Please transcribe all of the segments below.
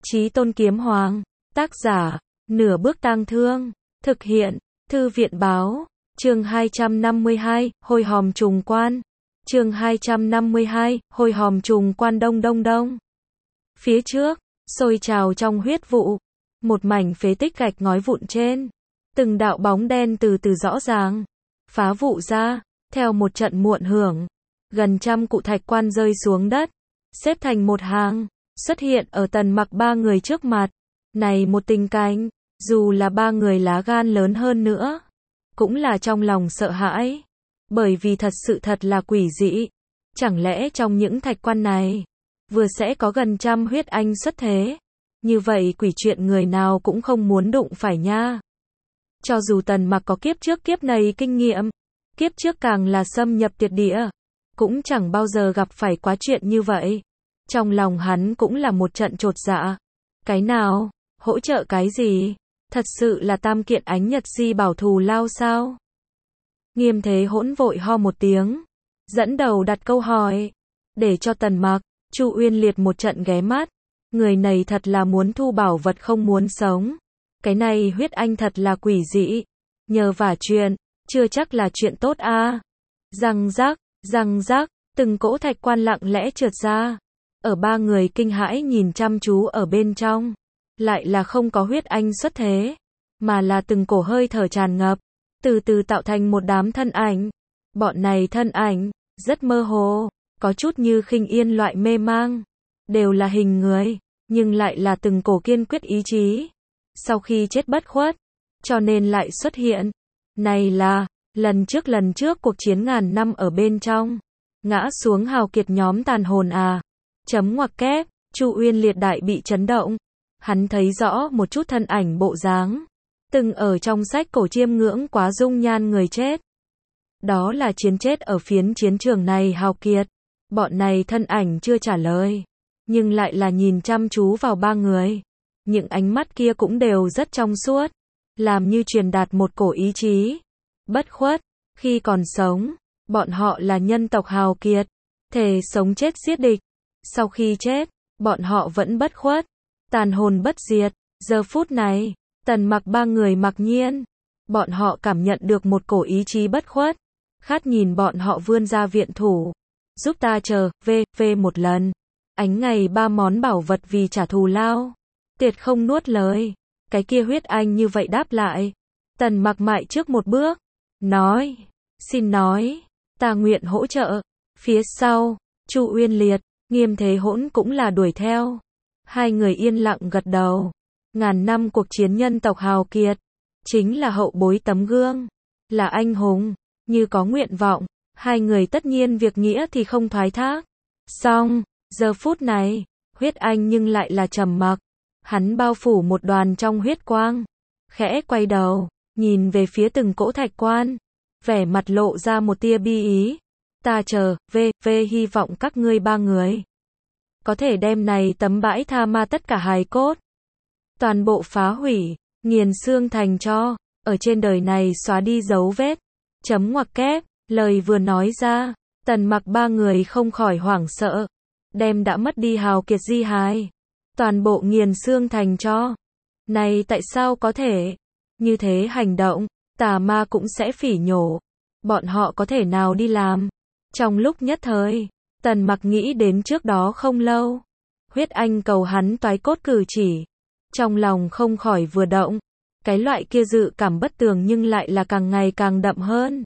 Chí Tôn Kiếm Hoàng. Tác giả, Nửa Bước Tang Thương. Thực hiện, Thư viện Báo. Chương 252, Hồi Hòm Trùng Quan. Chương 252, Hồi Hòm Trùng Quan. Đông đông đông. Phía trước, sôi trào trong huyết vụ. Một mảnh phế tích gạch ngói vụn trên. Từng đạo bóng đen từ từ rõ ràng. Phá vụ ra, theo một trận muộn hưởng. Gần trăm cụ thạch quan rơi xuống đất. Xếp thành một hàng. Xuất hiện ở Tần Mặc ba người trước mặt. Này một tình cảnh, dù là ba người lá gan lớn hơn nữa, cũng là trong lòng sợ hãi. Bởi vì thật là quỷ dị. Chẳng lẽ trong những thạch quan này, vừa sẽ có gần trăm huyết anh xuất thế? Như vậy quỷ chuyện người nào cũng không muốn đụng phải nha. Cho dù Tần Mặc có kiếp trước kiếp này kinh nghiệm, kiếp trước càng là xâm nhập tuyệt địa, cũng chẳng bao giờ gặp phải quá chuyện như vậy. Trong lòng hắn cũng là một trận chột dạ. Cái nào? Hỗ trợ cái gì? Thật sự là tam kiện ánh nhật di bảo thù lao sao? Nghiêm Thế Hỗn vội ho một tiếng, dẫn đầu đặt câu hỏi, để cho Tần Mặc, Chu Uyên Liệt một trận ghé mắt. Người này thật là muốn thu bảo vật không muốn sống. Cái này huyết anh thật là quỷ dị. Nhờ vả chuyện, chưa chắc là chuyện tốt a. Răng rác, từng cỗ thạch quan lặng lẽ trượt ra. Ở ba người kinh hãi nhìn chăm chú ở bên trong, lại là không có huyết anh xuất thế, mà là từng cổ hơi thở tràn ngập, từ từ tạo thành một đám thân ảnh. Bọn này thân ảnh, rất mơ hồ, có chút như khinh yên loại mê mang, đều là hình người, nhưng lại là từng cổ kiên quyết ý chí. Sau khi chết bất khuất, cho nên lại xuất hiện. Này là, lần trước cuộc chiến ngàn năm ở bên trong, ngã xuống hào kiệt nhóm tàn hồn à. Chấm ngoặc kép, Chu Uyên Liệt đại bị chấn động. Hắn thấy rõ một chút thân ảnh bộ dáng, từng ở trong sách cổ chiêm ngưỡng quá dung nhan người chết. Đó là chiến chết ở phiến chiến trường này hào kiệt. Bọn này thân ảnh chưa trả lời, nhưng lại là nhìn chăm chú vào ba người. Những ánh mắt kia cũng đều rất trong suốt, làm như truyền đạt một cổ ý chí. Bất khuất, khi còn sống, bọn họ là nhân tộc hào kiệt, thề sống chết giết địch. Sau khi chết, bọn họ vẫn bất khuất, tàn hồn bất diệt. Giờ phút này, Tần Mặc ba người mặc nhiên, bọn họ cảm nhận được một cổ ý chí bất khuất, khát nhìn bọn họ vươn ra viện thủ, giúp ta chờ, một lần. Ánh ngày ba món bảo vật vì trả thù lao, tuyệt không nuốt lời. Cái kia huyết anh như vậy đáp lại. Tần Mặc mại trước một bước, nói, xin nói, ta nguyện hỗ trợ. Phía sau, Chu Uyên Liệt, Nghiêm Thế Hỗn cũng là đuổi theo. Hai người yên lặng gật đầu. Ngàn năm cuộc chiến nhân tộc hào kiệt, chính là hậu bối tấm gương, là anh hùng, như có nguyện vọng, hai người tất nhiên việc nghĩa thì không thoái thác. Song, giờ phút này, huyết anh nhưng lại là trầm mặc. Hắn bao phủ một đoàn trong huyết quang, khẽ quay đầu, nhìn về phía từng cỗ thạch quan, vẻ mặt lộ ra một tia bi ý. Ta chờ, hy vọng các ngươi ba người có thể đem này tấm bãi tha ma tất cả hài cốt, toàn bộ phá hủy, nghiền xương thành tro, ở trên đời này xóa đi dấu vết. Chấm ngoặc kép, lời vừa nói ra, Tần Mặc ba người không khỏi hoảng sợ, đem đã mất đi hào kiệt di hài, toàn bộ nghiền xương thành tro. Này tại sao có thể? Như thế hành động, tà ma cũng sẽ phỉ nhổ. Bọn họ có thể nào đi làm? Trong lúc nhất thời, Tần Mặc nghĩ đến trước đó không lâu, huyết anh cầu hắn toái cốt cử chỉ, trong lòng không khỏi vừa động. Cái loại kia dự cảm bất tường nhưng lại là càng ngày càng đậm hơn.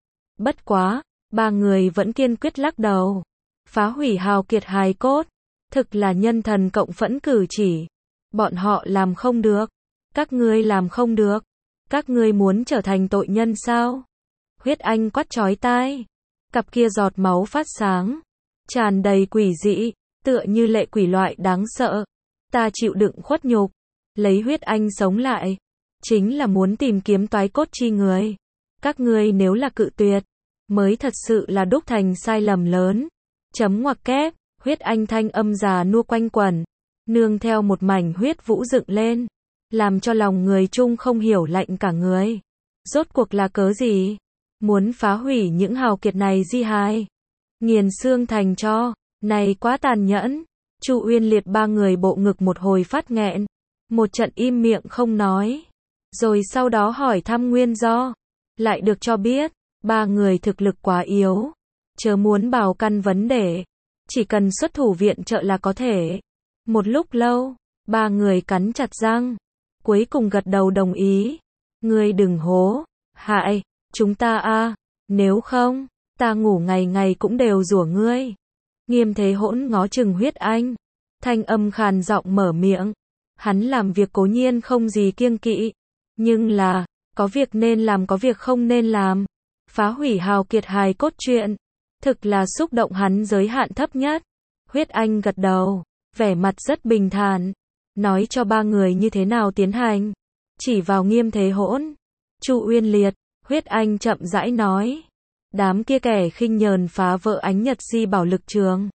Bất quá, ba người vẫn kiên quyết lắc đầu. Phá hủy hào kiệt hài cốt, thực là nhân thần cộng phẫn cử chỉ. Bọn họ làm không được. Các ngươi làm không được. Các ngươi muốn trở thành tội nhân sao? Huyết anh quát chói tai. Cặp kia giọt máu phát sáng, tràn đầy quỷ dị, tựa như lệ quỷ loại đáng sợ. Ta chịu đựng khuất nhục, lấy huyết anh sống lại, chính là muốn tìm kiếm toái cốt chi người. Các ngươi nếu là cự tuyệt, mới thật sự là đúc thành sai lầm lớn. Chấm ngoặc kép, huyết anh thanh âm già nua quanh quẩn, nương theo một mảnh huyết vũ dựng lên, làm cho lòng người chung không hiểu lạnh cả người. Rốt cuộc là cớ gì? Muốn phá hủy những hào kiệt này di hài, nghiền xương thành tro, này quá tàn nhẫn. Chu Uyên Liệt ba người bộ ngực một hồi phát nghẹn, một trận im miệng không nói. Rồi sau đó hỏi thăm nguyên do, lại được cho biết, ba người thực lực quá yếu, chớ muốn bào căn vấn đề, chỉ cần xuất thủ viện trợ là có thể. Một lúc lâu, ba người cắn chặt răng, cuối cùng gật đầu đồng ý. Ngươi đừng hố hại chúng ta a, nếu không, ta ngủ ngày ngày cũng đều rủa ngươi. Nghiêm Thế Hỗn ngó chừng Huyết Anh, thanh âm khàn giọng mở miệng. Hắn làm việc cố nhiên không gì kiêng kỵ, nhưng là, có việc nên làm có việc không nên làm. Phá hủy hào kiệt hài cốt truyện, thực là xúc động hắn giới hạn thấp nhất. Huyết Anh gật đầu, vẻ mặt rất bình thản, nói cho ba người như thế nào tiến hành. Chỉ vào Nghiêm Thế Hỗn, Chu Uyên Liệt, Huyết Anh chậm rãi nói. Đám kia kẻ khinh nhờn phá vỡ Ánh Nhật Di bảo lực trường.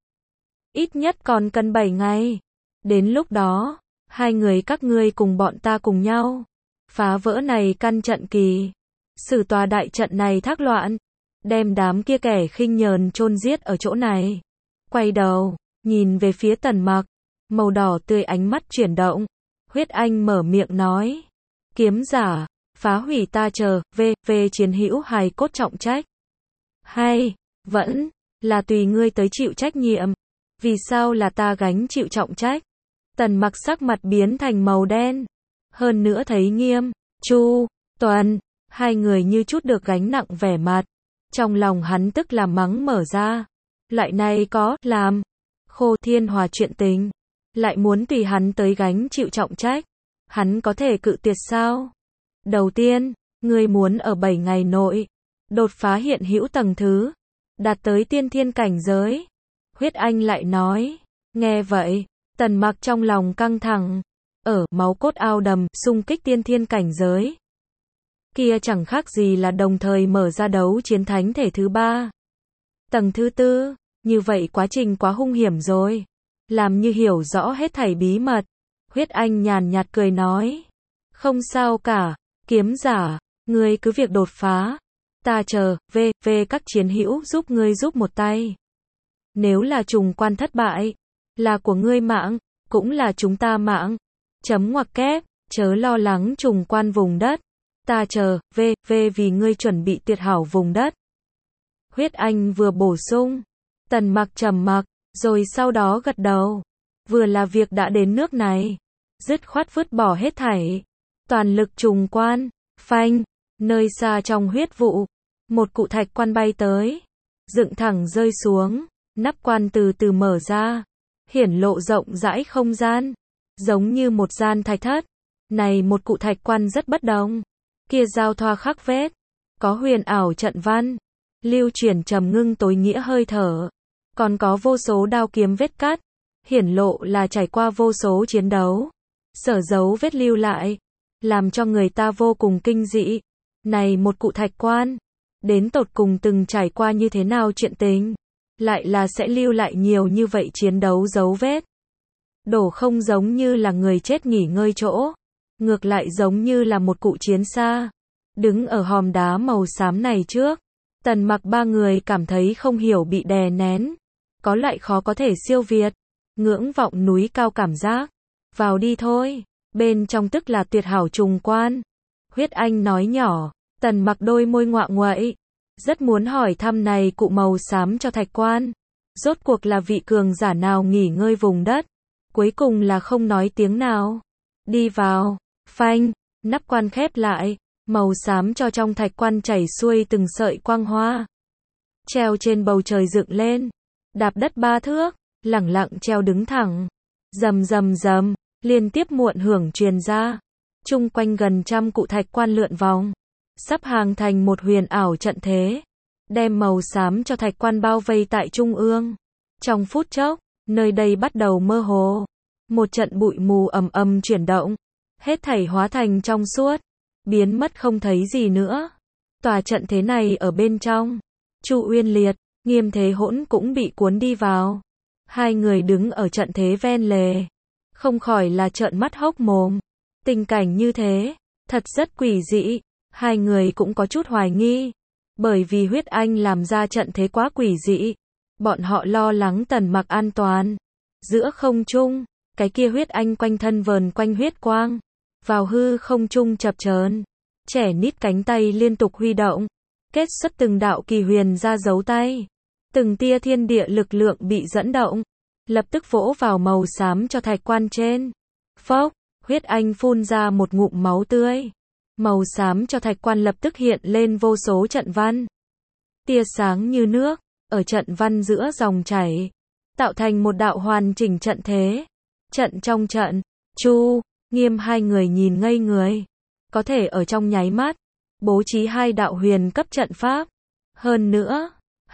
Ít nhất còn cần 7 ngày. Đến lúc đó, hai người các ngươi cùng bọn ta cùng nhau phá vỡ này căn trận kỳ, xử tòa đại trận này thác loạn, đem đám kia kẻ khinh nhờn chôn giết ở chỗ này. Quay đầu, nhìn về phía Tần Mặc, màu đỏ tươi ánh mắt chuyển động. Huyết Anh mở miệng nói, kiếm giả, phá hủy ta chờ, về chiến hữu hài cốt trọng trách. Hay, vẫn, là tùy ngươi tới chịu trách nhiệm. Vì sao là ta gánh chịu trọng trách? Tần Mặc sắc mặt biến thành màu đen. Hơn nữa thấy Nghiêm, Chu, Tuần, hai người như chút được gánh nặng vẻ mặt. Trong lòng hắn tức là mắng mở ra. Loại này có, làm, khô thiên hòa chuyện tình. Lại muốn tùy hắn tới gánh chịu trọng trách. Hắn có thể cự tuyệt sao? Đầu tiên, ngươi muốn ở 7 ngày nội đột phá hiện hữu tầng thứ, đạt tới tiên thiên cảnh giới. Huyết Anh lại nói, nghe vậy, Tần Mặc trong lòng căng thẳng, ở máu cốt ao đầm, xung kích tiên thiên cảnh giới. Kia chẳng khác gì là đồng thời mở ra đấu chiến thánh thể thứ 3. Tầng thứ 4, như vậy quá trình quá hung hiểm rồi. Làm như hiểu rõ hết thảy bí mật. Huyết Anh nhàn nhạt cười nói, không sao cả, kiếm giả, ngươi cứ việc đột phá. Ta chờ, về các chiến hữu giúp ngươi giúp một tay. Nếu là trùng quan thất bại, là của ngươi mạng, cũng là chúng ta mạng. Chấm ngoặc kép, chớ lo lắng trùng quan vùng đất. Ta chờ, về vì ngươi chuẩn bị tuyệt hảo vùng đất. Huyết Anh vừa bổ sung, Tần Mặc trầm mặc, rồi sau đó gật đầu. Vừa là việc đã đến nước này, dứt khoát vứt bỏ hết thảy. Toàn lực trùng quan, phanh, nơi xa trong huyết vụ. Một cụ thạch quan bay tới, dựng thẳng rơi xuống, nắp quan từ từ mở ra, hiển lộ rộng rãi không gian, giống như một gian thạch thất. Này một cụ thạch quan rất bất đồng, kia giao thoa khắc vết, có huyền ảo trận văn, lưu chuyển trầm ngưng tối nghĩa hơi thở, còn có vô số đao kiếm vết cắt, hiển lộ là trải qua vô số chiến đấu, sở dấu vết lưu lại, làm cho người ta vô cùng kinh dị. Này một cụ thạch quan, đến tột cùng từng trải qua như thế nào chuyện tình, lại là sẽ lưu lại nhiều như vậy chiến đấu dấu vết. Đổ không giống như là người chết nghỉ ngơi chỗ, ngược lại giống như là một cụ chiến xa, đứng ở hòm đá màu xám này trước. Tần Mặc ba người cảm thấy không hiểu bị đè nén, có loại khó có thể siêu việt, ngưỡng vọng núi cao cảm giác. Vào đi thôi, bên trong tức là tuyệt hảo trùng quan. Huyết Anh nói nhỏ. Tần Mặc đôi môi ngoạ nguậy, rất muốn hỏi thăm này cụ màu xám cho thạch quan. Rốt cuộc là vị cường giả nào nghỉ ngơi vùng đất. Cuối cùng là không nói tiếng nào. Đi vào, phanh, nắp quan khép lại, màu xám cho trong thạch quan chảy xuôi từng sợi quang hoa. Treo trên bầu trời dựng lên, đạp đất 3 thước, lẳng lặng treo đứng thẳng. Rầm rầm rầm, liên tiếp muộn hưởng truyền ra. Chung quanh gần trăm cụ thạch quan lượn vòng, sắp hàng thành một huyền ảo trận thế, đem màu xám cho thạch quan bao vây tại trung ương. Trong phút chốc, nơi đây bắt đầu mơ hồ, một trận bụi mù ầm ầm chuyển động, hết thảy hóa thành trong suốt, biến mất không thấy gì nữa. Tòa trận thế này ở bên trong, Chu Uyên Liệt, Nghiêm Thế Hỗn cũng bị cuốn đi vào. Hai người đứng ở trận thế ven lề, không khỏi là trợn mắt hốc mồm. Tình cảnh như thế, thật rất quỷ dị. Hai người cũng có chút hoài nghi, bởi vì Huyết Anh làm ra trận thế quá quỷ dị. Bọn họ lo lắng Tần Mặc an toàn, Giữa không trung, cái kia huyết anh quanh thân vờn quanh huyết quang, vào hư không trung chập chờn, trẻ nít cánh tay liên tục huy động, kết xuất từng đạo kỳ huyền ra dấu tay, từng tia thiên địa lực lượng bị dẫn động, lập tức vỗ vào màu xám cho thạch quan trên. Phốc, huyết anh phun ra một ngụm máu tươi. Màu xám cho thạch quan lập tức hiện lên vô số trận văn. Tia sáng như nước, ở trận văn giữa dòng chảy, tạo thành một đạo hoàn chỉnh trận thế. Trận trong trận, Chu, Nghiêm hai người nhìn ngây người. Có thể ở trong nháy mắt, bố trí hai đạo huyền cấp trận pháp. Hơn nữa,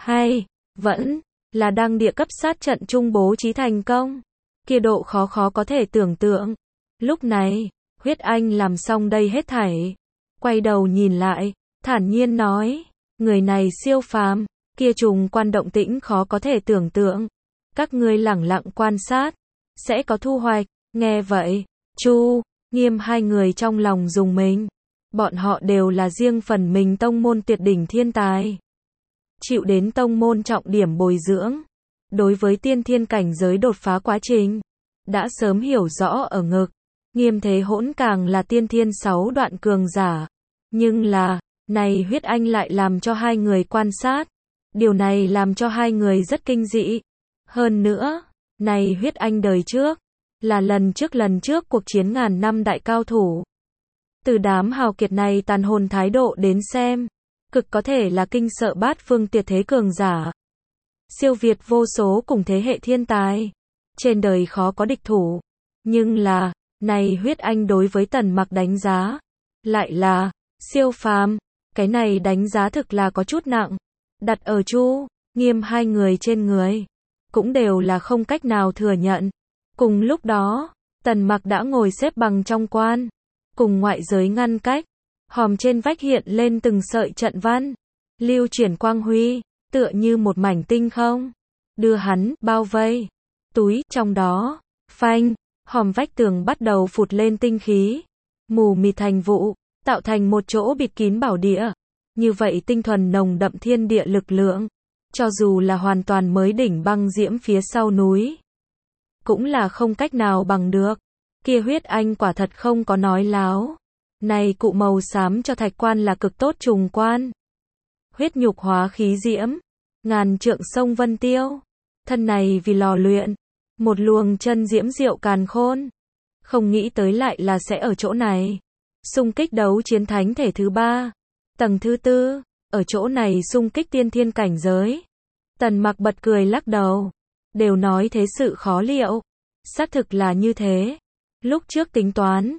vẫn là đang địa cấp sát trận chung bố trí thành công. Kia độ khó có thể tưởng tượng. Lúc này, huyết anh làm xong đây hết thảy. Quay đầu nhìn lại, thản nhiên nói, người này siêu phàm, kia trùng quan động tĩnh khó có thể tưởng tượng. Các ngươi lẳng lặng quan sát, sẽ có thu hoạch. Nghe vậy, Chu, Nghiêm hai người trong lòng rùng mình. Bọn họ đều là riêng phần mình tông môn tuyệt đỉnh thiên tài. Chịu đến tông môn trọng điểm bồi dưỡng. Đối với tiên thiên cảnh giới đột phá quá trình, đã sớm hiểu rõ ở ngực. Nghiêm Thế Hỗn càng là tiên thiên 6 đoạn cường giả. Nhưng là, này huyết anh lại làm cho hai người quan sát. Điều này làm cho hai người rất kinh dị. Hơn nữa, này huyết anh đời trước, là lần trước cuộc chiến ngàn năm đại cao thủ. Từ đám hào kiệt này tàn hồn thái độ đến xem, cực có thể là kinh sợ bát phương tuyệt thế cường giả. Siêu việt vô số cùng thế hệ thiên tài. Trên đời khó có địch thủ. Nhưng là, này huyết anh đối với Tần Mặc đánh giá, lại là siêu phàm. Cái này đánh giá thực là có chút nặng. Đặt ở Chu, Nghiêm hai người trên người, cũng đều là không cách nào thừa nhận. Cùng lúc đó, Tần Mặc đã ngồi xếp bằng trong quan, cùng ngoại giới ngăn cách, hòm trên vách hiện lên từng sợi trận văn, lưu chuyển quang huy, tựa như một mảnh tinh không, đưa hắn bao vây. Túi trong đó, phanh, hòm vách tường bắt đầu phụt lên tinh khí, mù mịt thành vụ, tạo thành một chỗ bịt kín bảo địa. Như vậy tinh thuần nồng đậm thiên địa lực lượng, cho dù là hoàn toàn mới đỉnh băng diễm phía sau núi, cũng là không cách nào bằng được. Kia huyết anh quả thật không có nói láo. Này cụ màu xám cho thạch quan là cực tốt trùng quan. Huyết nhục hóa khí diễm, ngàn trượng sông vân tiêu. Thân này vì lò luyện, một luồng chân diễm diệu càn khôn. Không nghĩ tới lại là sẽ ở chỗ này. Xung kích đấu chiến thánh thể thứ 3, tầng thứ 4, ở chỗ này xung kích tiên thiên cảnh giới. Tần Mặc bật cười lắc đầu. Đều nói thế sự khó liệu. Xác thực là như thế. Lúc trước tính toán,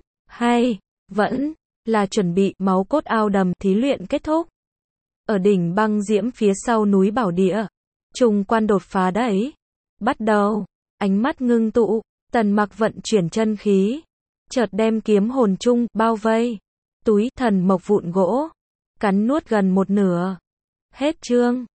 vẫn là chuẩn bị máu cốt ao đầm thí luyện kết thúc. Ở đỉnh băng diễm phía sau núi bảo địa, trùng quan đột phá đấy. Bắt đầu, ánh mắt ngưng tụ, Tần Mặc vận chuyển chân khí, chợt đem kiếm hồn chung bao vây. Túi thần mộc vụn gỗ, cắn nuốt gần một nửa. Hết chương.